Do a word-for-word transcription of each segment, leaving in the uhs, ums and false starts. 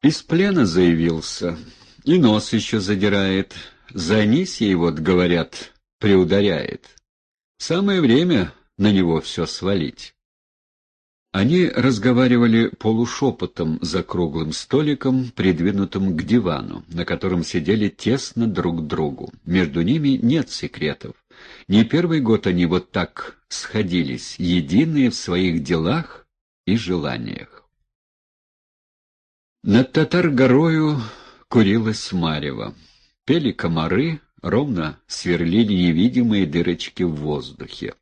Из плена заявился, и нос еще задирает. За Анисьей, вот, говорят, приударяет. Самое время на него все свалить. Они разговаривали полушепотом за круглым столиком, придвинутым к дивану, на котором сидели тесно друг к другу. Между ними нет секретов. Не первый год они вот так сходились, единые в своих делах и желаниях. Над Татар-горою курилась марево. Пели комары, ровно сверлили невидимые дырочки в воздухе.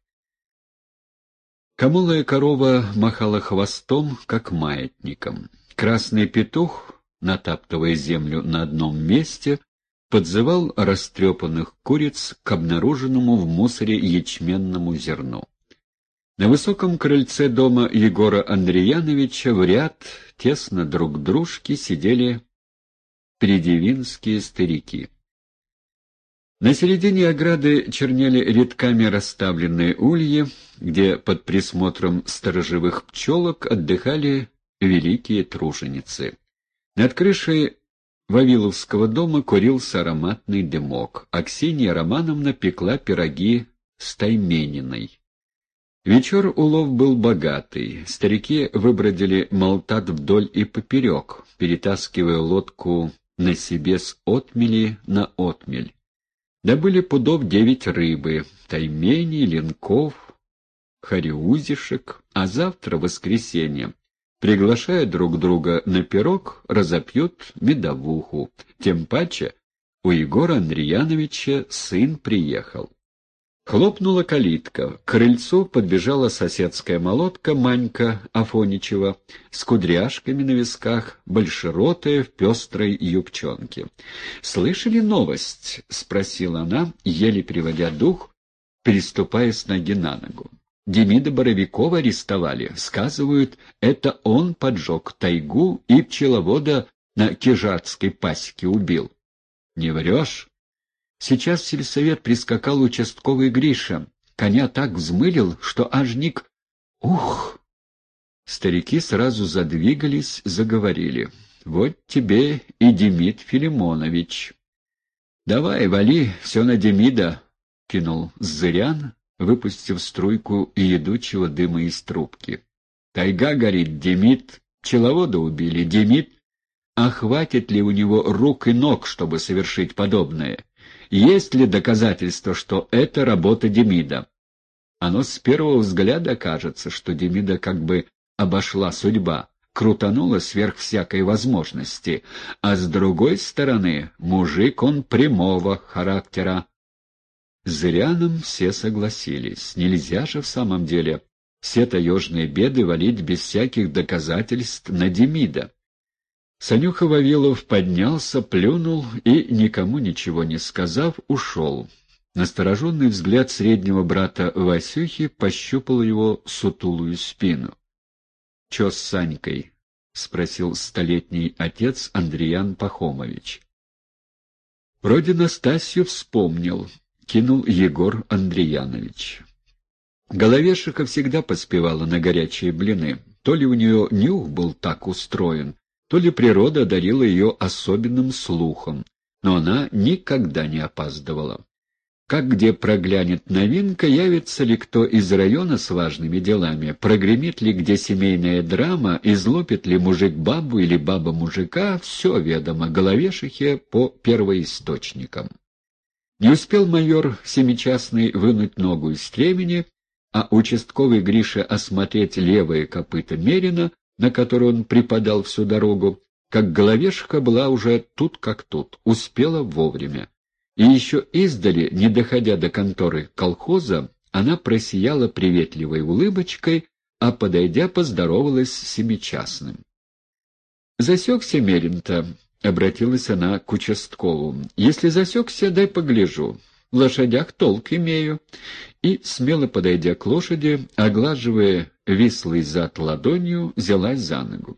Камулая корова махала хвостом, как маятником. Красный петух, натаптывая землю на одном месте, подзывал растрепанных куриц к обнаруженному в мусоре ячменному зерну. На высоком крыльце дома Егора Андреяновича в ряд, тесно друг к дружке, сидели придевинские старики. На середине ограды чернели рядками расставленные ульи, где под присмотром сторожевых пчелок отдыхали великие труженицы. Над крышей Вавиловского дома курился ароматный дымок, а Ксения Романовна пекла пироги с таймениной. Вечер улов был богатый. Старики выбродили Малтат вдоль и поперек, перетаскивая лодку на себе с отмели на отмель. Добыли пудов девять рыбы, тайменей, ленков, хариузишек, а завтра, воскресенье, приглашая друг друга на пирог, разопьют медовуху. Тем паче у Егора Андреяновича сын приехал. Хлопнула калитка. К крыльцу подбежала соседская молотка Манька Афоничева с кудряшками на висках, большеротая в пестрой юбчонке. «Слышали новость?» — спросила она, еле переводя дух, переступая с ноги на ногу. «Демида Боровикова арестовали. Сказывают, это он поджег тайгу и пчеловода на Кижатской пасеке убил». «Не врешь?» Сейчас в сельсовет прискакал участковый Гриша. Коня так взмылил, что аж ник... Ух! Старики сразу задвигались, заговорили. Вот тебе и Демид Филимонович. Давай, вали, все на Демида, кинул Зырян, выпустив струйку едучего дыма из трубки. Тайга горит, Демид, пчеловода убили, Демид. А хватит ли у него рук и ног, чтобы совершить подобное? Есть ли доказательства, что это работа Демида? Оно с первого взгляда кажется, что Демида как бы обошла судьба, крутанула сверх всякой возможности, а с другой стороны, мужик он прямого характера. С Зыряном все согласились. Нельзя же в самом деле все таежные беды валить без всяких доказательств на Демида. Санюха Вавилов поднялся, плюнул и, никому ничего не сказав, ушел. Настороженный взгляд среднего брата Васюхи пощупал его сутулую спину. — Чё с Санькой? — спросил столетний отец Андреян Пахомович. — Вроде Настасью вспомнил, — кинул Егор Андреянович. Головешиха всегда поспевала на горячие блины. То ли у нее нюх был так устроен, то ли природа одарила ее особенным слухом, но она никогда не опаздывала. Как где проглянет новинка, явится ли кто из района с важными делами, прогремит ли где семейная драма, излупит ли мужик бабу или баба мужика, все ведомо Головешихе по первоисточникам. Не успел майор Семичастный вынуть ногу из стремени, а участковый Гриша осмотреть левое копыто мерина, на который он припадал всю дорогу, как Головешка была уже тут как тут, успела вовремя. И еще издали, не доходя до конторы колхоза, она просияла приветливой улыбочкой, а, подойдя, поздоровалась с Семичастным. «Засекся Мерин-то», — обратилась она к участковому. «Если засекся, дай погляжу. В лошадях толк имею». И, смело подойдя к лошади, оглаживая вислый зад ладонью, взялась за ногу.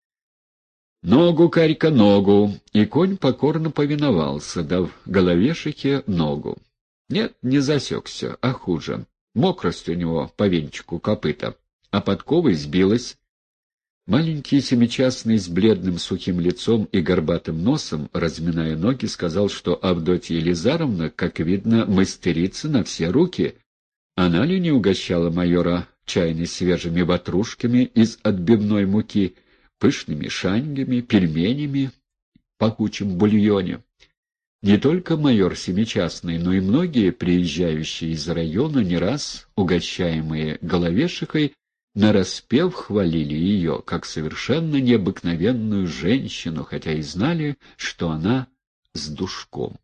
«Ногу, Карька, ногу!» И конь покорно повиновался, дав Головешихе ногу. Нет, не засекся, а хуже. Мокрость у него по венчику копыта, а подковой сбилась. Маленький семичастный с бледным сухим лицом и горбатым носом, разминая ноги, сказал, что Авдотья Елизаровна, как видно, мастерица на все руки. Она ли не угощала майора чайной свежими ватрушками из отбивной муки, пышными шаньгами, пельменями, пахучем бульоне? Не только майор Семичастный, но и многие приезжающие из района, не раз угощаемые Головешихой, нараспев хвалили ее, как совершенно необыкновенную женщину, хотя и знали, что она с душком.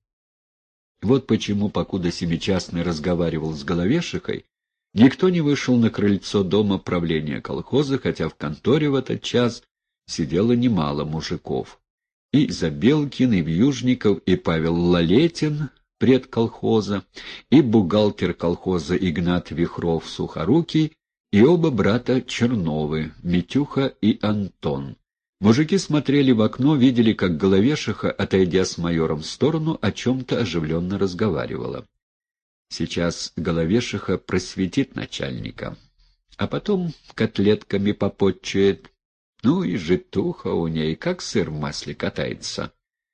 Вот почему, покуда Семичастный разговаривал с Головешихой, никто не вышел на крыльцо дома правления колхоза, хотя в конторе в этот час сидело немало мужиков. И Забелкин, и Вьюжников, и Павел Лалетин, пред колхоза, и бухгалтер колхоза Игнат Вихров-Сухорукий, и оба брата Черновы, Митюха и Антон. Мужики смотрели в окно, видели, как Головешиха, отойдя с майором в сторону, о чем-то оживленно разговаривала. Сейчас Головешиха просветит начальника, а потом котлетками попотчует. Ну и житуха у ней, как сыр в масле катается.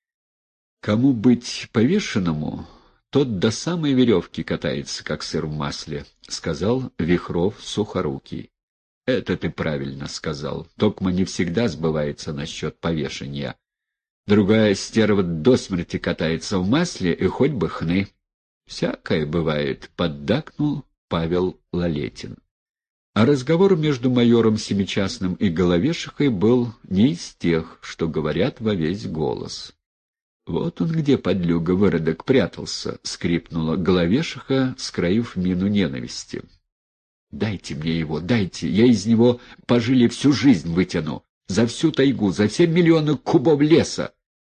Кому быть повешенному, тот до самой веревки катается, как сыр в масле, — сказал Вихров-Сухорукий. — Это ты правильно сказал. Токма не всегда сбывается насчет повешения. Другая стерва до смерти катается в масле, и хоть бы хны. — Всякое бывает, — поддакнул Павел Лалетин. А разговор между майором Семичастным и Головешихой был не из тех, что говорят во весь голос. «Вот он где, подлюга, выродок, прятался», — скрипнула Головешиха, скроив мину ненависти. «Дайте мне его, дайте, я из него пожили всю жизнь вытяну, за всю тайгу, за все миллионы кубов леса».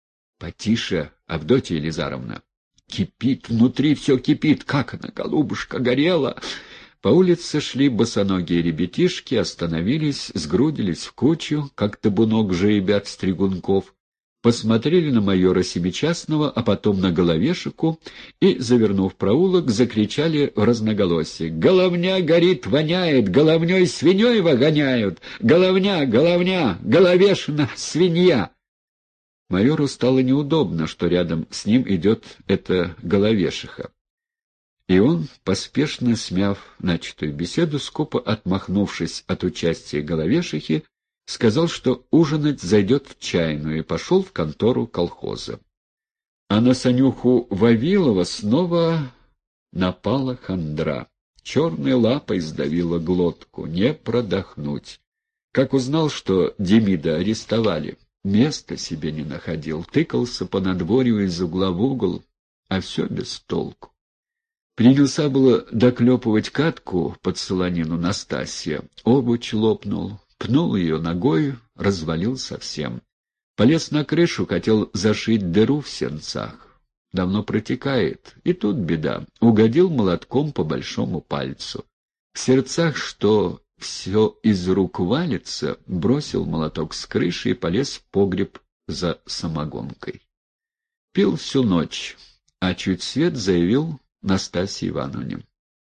«Потише, Авдотья Елизаровна. Кипит, внутри все кипит, как она, голубушка, горела». По улице шли босоногие ребятишки, остановились, сгрудились в кучу, как табунок жеребят-стригунков, посмотрели на майора Семичастного, а потом на Головешику и, завернув проулок, закричали в разноголосие: «Головня горит, воняет, головней свиньей вогоняют! Головня, головня, Головешина свинья!» Майору стало неудобно, что рядом с ним идет эта Головешиха. И он, поспешно смяв начатую беседу, скупо отмахнувшись от участия Головешихи, сказал, что ужинать зайдет в чайную, и пошел в контору колхоза. А на Санюху Вавилова снова напала хандра. Черной лапой сдавила глотку, не продохнуть. Как узнал, что Демида арестовали, места себе не находил, тыкался по надворью из угла в угол, а все без толку. Принялся было доклепывать Катку под солонину Настасья, обуч лопнул, пнул ее ногой, развалил совсем. Полез на крышу, хотел зашить дыру в сенцах. Давно протекает, и тут беда. Угодил молотком по большому пальцу. В сердцах, что все из рук валится, бросил молоток с крыши и полез в погреб за самогонкой. Пил всю ночь, а чуть свет заявил Настасье Ивановне: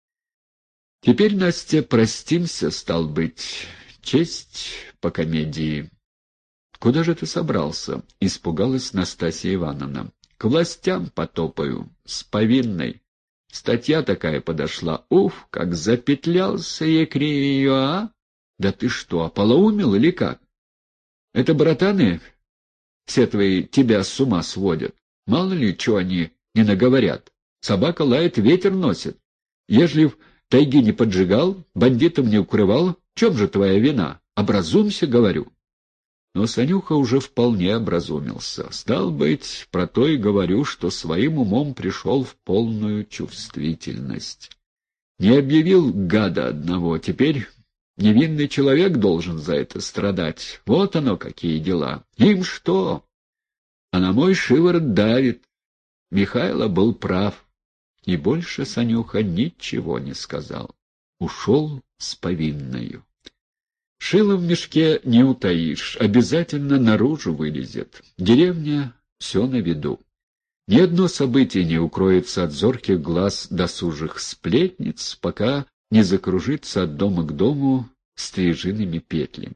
«Теперь, Настя, простимся, стал быть, честь по комедии». «Куда же ты собрался?» — испугалась Настасья Ивановна. «К властям потопаю, с повинной. Статья такая подошла. Уф, как запетлялся екрей ее, а? Да ты что, ополоумел или как? Это братаны все твои тебя с ума сводят. Мало ли, что они не наговорят. Собака лает, ветер носит. Ежели в тайге не поджигал, бандитам не укрывал, в чем же твоя вина? Образумься, говорю». Но Санюха уже вполне образумился. Стал быть, про то и говорю, что своим умом пришел в полную чувствительность. Не объявил гада одного, теперь невинный человек должен за это страдать. Вот оно какие дела. Им что? А на мой шиворот давит. Михайло был прав. И больше Санюха ничего не сказал. Ушел с повинною. Шило в мешке не утаишь, обязательно наружу вылезет. Деревня все на виду. Ни одно событие не укроется от зорких глаз досужих сплетниц, пока не закружится от дома к дому стрижиными петлями.